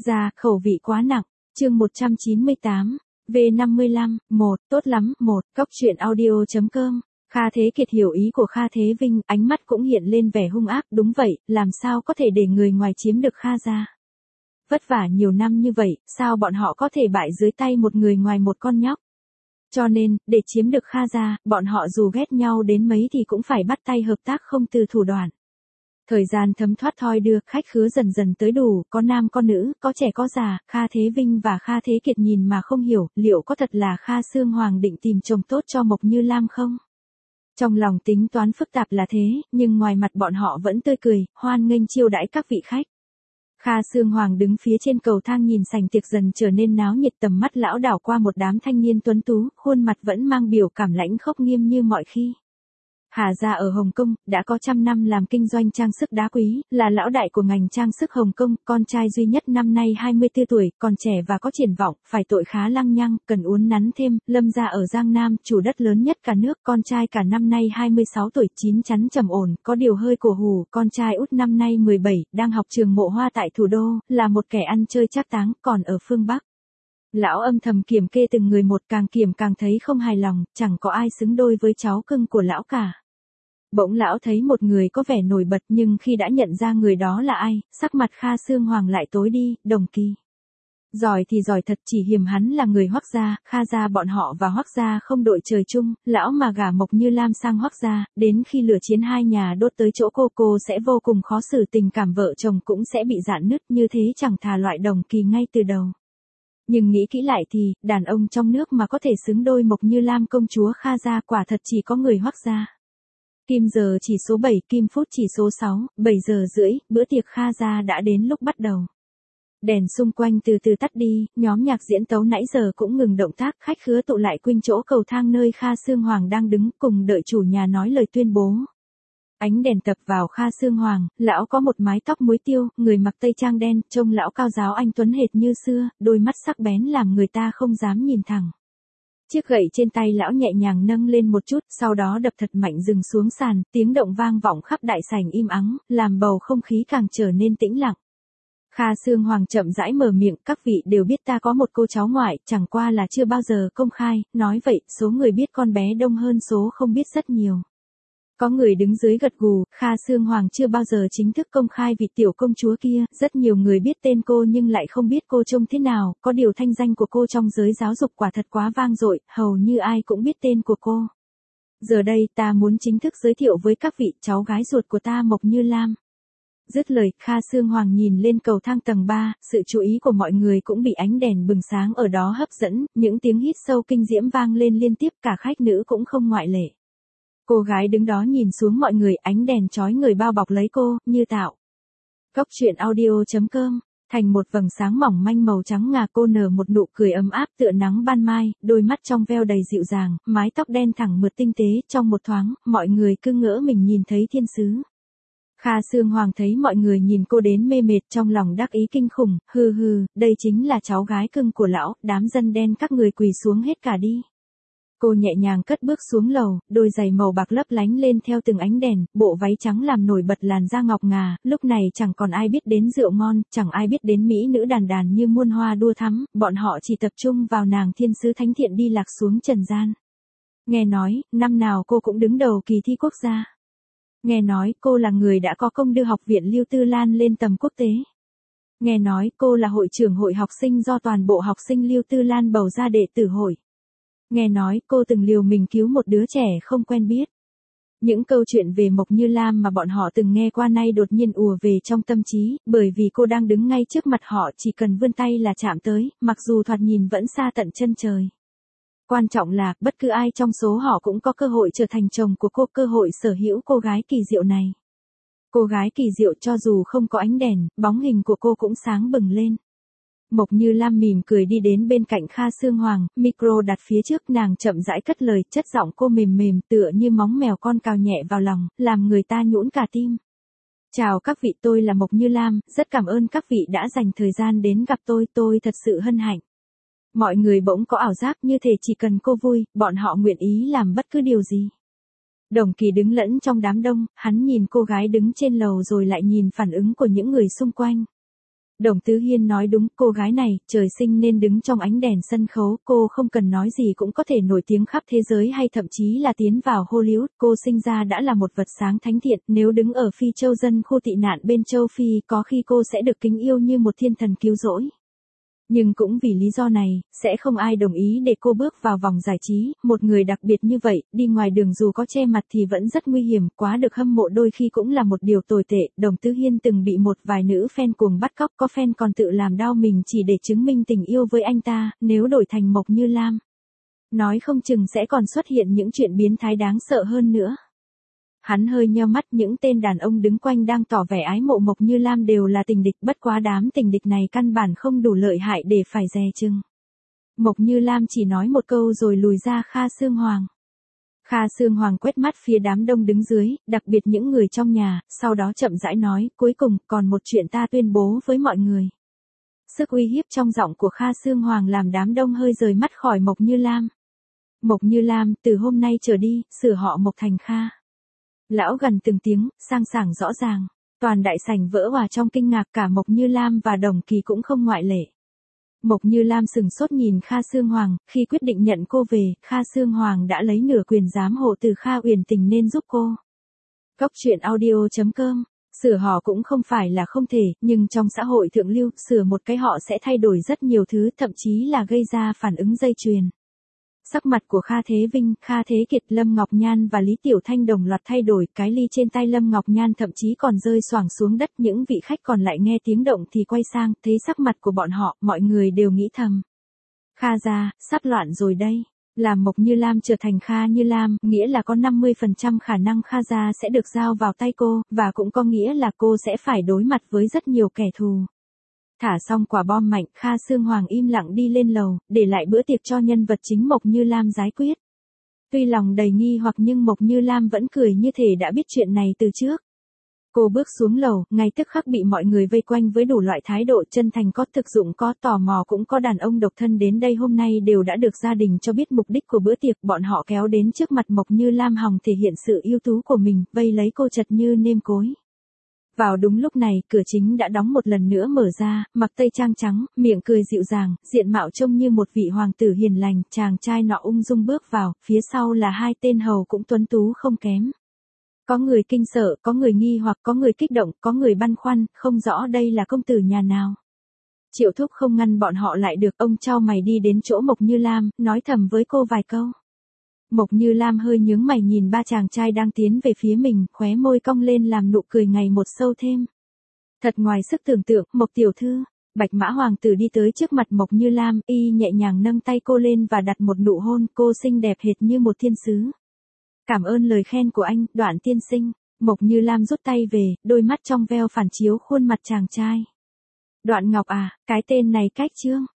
Ra, khẩu vị quá nặng. Chương 198. V55, 1, tốt lắm, 1, Cóc truyện audio.com. Kha Thế Kiệt hiểu ý của Kha Thế Vinh, ánh mắt cũng hiện lên vẻ hung ác, đúng vậy, làm sao có thể để người ngoài chiếm được Kha gia. Vất vả nhiều năm như vậy, sao bọn họ có thể bại dưới tay một người ngoài một con nhóc. Cho nên, để chiếm được Kha gia, bọn họ dù ghét nhau đến mấy thì cũng phải bắt tay hợp tác không từ thủ đoạn. Thời gian thấm thoát thoi đưa, khách khứa dần dần tới đủ, có nam có nữ, có trẻ có già, Kha Thế Vinh và Kha Thế Kiệt nhìn mà không hiểu, liệu có thật là Kha Sương Hoàng định tìm chồng tốt cho Mộc Như Lam không? Trong lòng tính toán phức tạp là thế, nhưng ngoài mặt bọn họ vẫn tươi cười, hoan nghênh chiêu đãi các vị khách. Kha Sương Hoàng đứng phía trên cầu thang nhìn sảnh tiệc dần trở nên náo nhiệt, tầm mắt lão đảo qua một đám thanh niên tuấn tú, khuôn mặt vẫn mang biểu cảm lãnh khốc nghiêm như mọi khi. Hà gia ở Hồng Kông, đã có trăm năm làm kinh doanh trang sức đá quý, là lão đại của ngành trang sức Hồng Kông, con trai duy nhất năm nay 24 tuổi, còn trẻ và có triển vọng, phải tội khá lăng nhăng, cần uốn nắn thêm. Lâm gia ở Giang Nam, chủ đất lớn nhất cả nước, con trai cả năm nay 26 tuổi, chín chắn trầm ổn, có điều hơi cổ hủ, con trai út năm nay 17, đang học trường Mộ Hoa tại thủ đô, là một kẻ ăn chơi trác táng, còn ở phương Bắc. Lão âm thầm kiểm kê từng người một, càng kiểm càng thấy không hài lòng, chẳng có ai xứng đôi với cháu cưng của lão cả. Bỗng lão thấy một người có vẻ nổi bật, nhưng khi đã nhận ra người đó là ai, sắc mặt Kha Sương Hoàng lại tối đi. Đồng Kỳ. Giỏi thì giỏi thật, chỉ hiềm hắn là người Hoắc gia, Kha gia bọn họ và Hoắc gia không đội trời chung, lão mà gả Mộc Như Lam sang Hoắc gia, đến khi lửa chiến hai nhà đốt tới chỗ cô sẽ vô cùng khó xử, tình cảm vợ chồng cũng sẽ bị rạn nứt, như thế chẳng thà loại Đồng Kỳ ngay từ đầu. Nhưng nghĩ kỹ lại thì, đàn ông trong nước mà có thể xứng đôi Mộc Như Lam công chúa Kha gia quả thật chỉ có người Hoắc gia. Kim giờ chỉ số 7, kim phút chỉ số 6, 7 giờ rưỡi, bữa tiệc Kha gia đã đến lúc bắt đầu. Đèn xung quanh từ từ tắt đi, nhóm nhạc diễn tấu nãy giờ cũng ngừng động tác, khách khứa tụ lại quanh chỗ cầu thang nơi Kha Sương Hoàng đang đứng, cùng đợi chủ nhà nói lời tuyên bố. Ánh đèn tập vào Kha Sương Hoàng, lão có một mái tóc muối tiêu, người mặc tây trang đen, trông lão cao giáo anh tuấn hệt như xưa, đôi mắt sắc bén làm người ta không dám nhìn thẳng. Chiếc gậy trên tay lão nhẹ nhàng nâng lên một chút, sau đó đập thật mạnh dừng xuống sàn, tiếng động vang vọng khắp đại sảnh im ắng, làm bầu không khí càng trở nên tĩnh lặng. Kha Sương Hoàng chậm rãi mở miệng, các vị đều biết ta có một cô cháu ngoại, chẳng qua là chưa bao giờ công khai, nói vậy, số người biết con bé đông hơn số không biết rất nhiều. Có người đứng dưới gật gù, Kha Sương Hoàng chưa bao giờ chính thức công khai vị tiểu công chúa kia, rất nhiều người biết tên cô nhưng lại không biết cô trông thế nào, có điều thanh danh của cô trong giới giáo dục quả thật quá vang dội, hầu như ai cũng biết tên của cô. Giờ đây ta muốn chính thức giới thiệu với các vị cháu gái ruột của ta Mộc Như Lam. Dứt lời, Kha Sương Hoàng nhìn lên cầu thang tầng 3, sự chú ý của mọi người cũng bị ánh đèn bừng sáng ở đó hấp dẫn, những tiếng hít sâu kinh diễm vang lên liên tiếp, cả khách nữ cũng không ngoại lệ. Cô gái đứng đó nhìn xuống mọi người, ánh đèn chói người bao bọc lấy cô, như tạo. Cóc truyện audio.com. Thành một vầng sáng mỏng manh màu trắng ngà, cô nở một nụ cười ấm áp tựa nắng ban mai, đôi mắt trong veo đầy dịu dàng, mái tóc đen thẳng mượt tinh tế, trong một thoáng, mọi người cứ ngỡ mình nhìn thấy thiên sứ. Kha Sương Hoàng thấy mọi người nhìn cô đến mê mệt, trong lòng đắc ý kinh khủng, đây chính là cháu gái cưng của lão, đám dân đen các người quỳ xuống hết cả đi. Cô nhẹ nhàng cất bước xuống lầu, đôi giày màu bạc lấp lánh lên theo từng ánh đèn, bộ váy trắng làm nổi bật làn da ngọc ngà, lúc này chẳng còn ai biết đến rượu ngon, chẳng ai biết đến mỹ nữ đàn đàn như muôn hoa đua thắm, bọn họ chỉ tập trung vào nàng thiên sứ thánh thiện đi lạc xuống trần gian. Nghe nói, năm nào cô cũng đứng đầu kỳ thi quốc gia. Nghe nói, cô là người đã có công đưa học viện Lưu Tư Lan lên tầm quốc tế. Nghe nói, cô là hội trưởng hội học sinh do toàn bộ học sinh Lưu Tư Lan bầu ra đệ tử hội. Nghe nói, cô từng liều mình cứu một đứa trẻ không quen biết. Những câu chuyện về Mộc Như Lam mà bọn họ từng nghe qua nay đột nhiên ùa về trong tâm trí, bởi vì cô đang đứng ngay trước mặt họ, chỉ cần vươn tay là chạm tới, mặc dù thoạt nhìn vẫn xa tận chân trời. Quan trọng là, bất cứ ai trong số họ cũng có cơ hội trở thành chồng của cô, cơ hội sở hữu cô gái kỳ diệu này. Cô gái kỳ diệu, cho dù không có ánh đèn, bóng hình của cô cũng sáng bừng lên. Mộc Như Lam mỉm cười đi đến bên cạnh Kha Sương Hoàng, micro đặt phía trước, nàng chậm rãi cất lời, chất giọng cô mềm mềm tựa như móng mèo con cào nhẹ vào lòng, làm người ta nhũn cả tim. Chào các vị, tôi là Mộc Như Lam, rất cảm ơn các vị đã dành thời gian đến gặp tôi thật sự hân hạnh. Mọi người bỗng có ảo giác như thể chỉ cần cô vui, bọn họ nguyện ý làm bất cứ điều gì. Đồng Kỳ đứng lẫn trong đám đông, hắn nhìn cô gái đứng trên lầu rồi lại nhìn phản ứng của những người xung quanh. Đồng Tứ Hiên nói đúng, cô gái này, trời sinh nên đứng trong ánh đèn sân khấu, cô không cần nói gì cũng có thể nổi tiếng khắp thế giới hay thậm chí là tiến vào Hollywood, cô sinh ra đã là một vật sáng thánh thiện, nếu đứng ở Phi Châu dân khu tị nạn bên châu Phi, có khi cô sẽ được kính yêu như một thiên thần cứu rỗi. Nhưng cũng vì lý do này, sẽ không ai đồng ý để cô bước vào vòng giải trí, một người đặc biệt như vậy, đi ngoài đường dù có che mặt thì vẫn rất nguy hiểm, quá được hâm mộ đôi khi cũng là một điều tồi tệ. Đồng Tứ Hiên từng bị một vài nữ fan cuồng bắt cóc, có fan còn tự làm đau mình chỉ để chứng minh tình yêu với anh ta, nếu đổi thành Mộc Như Lam, nói không chừng sẽ còn xuất hiện những chuyện biến thái đáng sợ hơn nữa. Hắn hơi nheo mắt, những tên đàn ông đứng quanh đang tỏ vẻ ái mộ Mộc Như Lam đều là tình địch, bất quá đám tình địch này căn bản không đủ lợi hại để phải dè chừng. Mộc Như Lam chỉ nói một câu rồi lùi ra Kha Sương Hoàng. Kha Sương Hoàng quét mắt phía đám đông đứng dưới, đặc biệt những người trong nhà, sau đó chậm rãi nói, cuối cùng, còn một chuyện ta tuyên bố với mọi người. Sức uy hiếp trong giọng của Kha Sương Hoàng làm đám đông hơi rời mắt khỏi Mộc Như Lam. Mộc Như Lam, từ hôm nay trở đi, sửa họ Mộc thành Kha. Lão gần từng tiếng, sang sảng rõ ràng. Toàn đại sảnh vỡ òa trong kinh ngạc, cả Mộc Như Lam và Đồng Kỳ cũng không ngoại lệ. Mộc Như Lam sừng sốt nhìn Kha Sương Hoàng, khi quyết định nhận cô về, Kha Sương Hoàng đã lấy nửa quyền giám hộ từ Kha Uyển Tình nên giúp cô. Cóc truyện audio.com. Sửa họ cũng không phải là không thể, nhưng trong xã hội thượng lưu, sửa một cái họ sẽ thay đổi rất nhiều thứ, thậm chí là gây ra phản ứng dây chuyền. Sắc mặt của Kha Thế Vinh, Kha Thế Kiệt, Lâm Ngọc Nhan và Lý Tiểu Thanh đồng loạt thay đổi, cái ly trên tay Lâm Ngọc Nhan thậm chí còn rơi xoàng xuống đất, những vị khách còn lại nghe tiếng động thì quay sang, thấy sắc mặt của bọn họ, mọi người đều nghĩ thầm. Kha gia, sắp loạn rồi đây. Làm Mộc Như Lam trở thành Kha Như Lam, nghĩa là có 50% khả năng Kha gia sẽ được giao vào tay cô, và cũng có nghĩa là cô sẽ phải đối mặt với rất nhiều kẻ thù. Thả xong quả bom mạnh, Kha Sương Hoàng im lặng đi lên lầu, để lại bữa tiệc cho nhân vật chính Mộc Như Lam giải quyết. Tuy lòng đầy nghi hoặc nhưng Mộc Như Lam vẫn cười như thể đã biết chuyện này từ trước. Cô bước xuống lầu, ngay tức khắc bị mọi người vây quanh với đủ loại thái độ, chân thành có, thực dụng có, tò mò cũng có, đàn ông độc thân đến đây hôm nay đều đã được gia đình cho biết mục đích của bữa tiệc, bọn họ kéo đến trước mặt Mộc Như Lam hòng thể hiện sự ưu tú của mình, vây lấy cô chật như nêm cối. Vào đúng lúc này, cửa chính đã đóng một lần nữa mở ra, mặc tây trang trắng, miệng cười dịu dàng, diện mạo trông như một vị hoàng tử hiền lành, chàng trai nọ ung dung bước vào, phía sau là hai tên hầu cũng tuấn tú không kém. Có người kinh sợ, có người nghi hoặc, có người kích động, có người băn khoăn, không rõ đây là công tử nhà nào. Triệu Thúc không ngăn bọn họ lại được, ông chau mày đi đến chỗ Mộc Như Lam, nói thầm với cô vài câu. Mộc Như Lam hơi nhướng mày nhìn ba chàng trai đang tiến về phía mình, khóe môi cong lên làm nụ cười ngày một sâu thêm. Thật ngoài sức tưởng tượng, Mộc tiểu thư. Bạch Mã Hoàng tử đi tới trước mặt Mộc Như Lam, y nhẹ nhàng nâng tay cô lên và đặt một nụ hôn, cô xinh đẹp hệt như một thiên sứ. Cảm ơn lời khen của anh, Đoạn tiên sinh. Mộc Như Lam rút tay về, đôi mắt trong veo phản chiếu khuôn mặt chàng trai. Đoạn Ngọc à, cái tên này cách chương.